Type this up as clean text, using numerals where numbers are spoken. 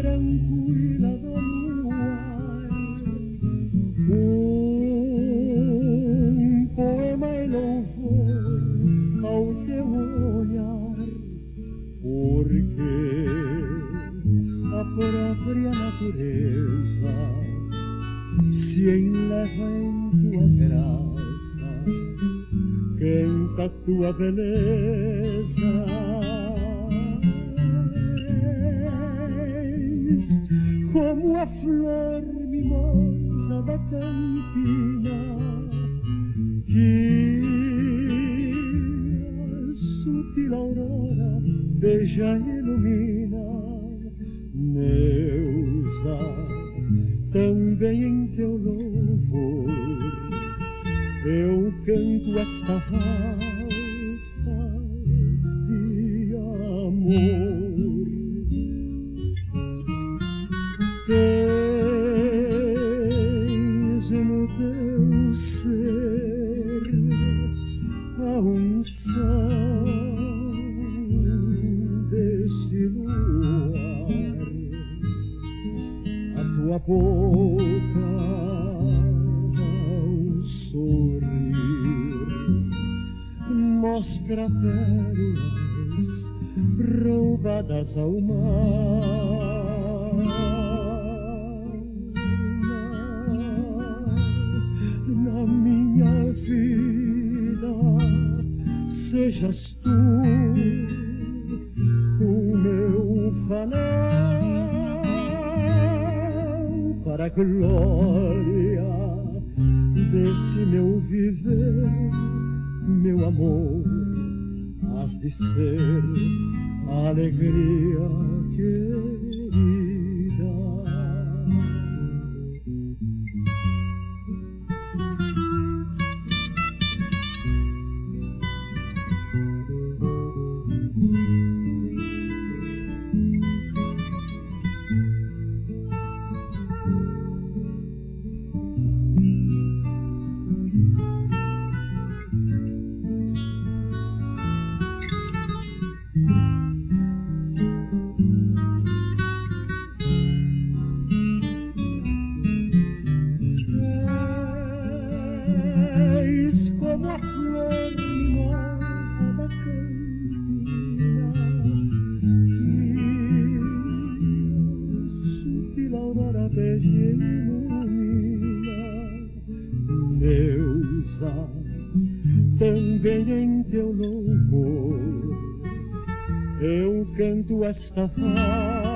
tranquila do luar. Poema e louvor ao teu olhar, porque a própria natureza se enleva em tua graça, canta tua beleza. És como a flor mimosa da campina, que a sutil aurora beija e ilumina. Neusa, também em teu louvor eu canto esta valsa de amor. Tens no teu ser a unção desse luar, a tua boca ao sorrir mostra pérolas roubadas ao mar. Na minha vida sejas tu o meu fanal, para a glória desse meu viver, meu amor, has de ser a alegria querida. Também em teu louvor eu canto esta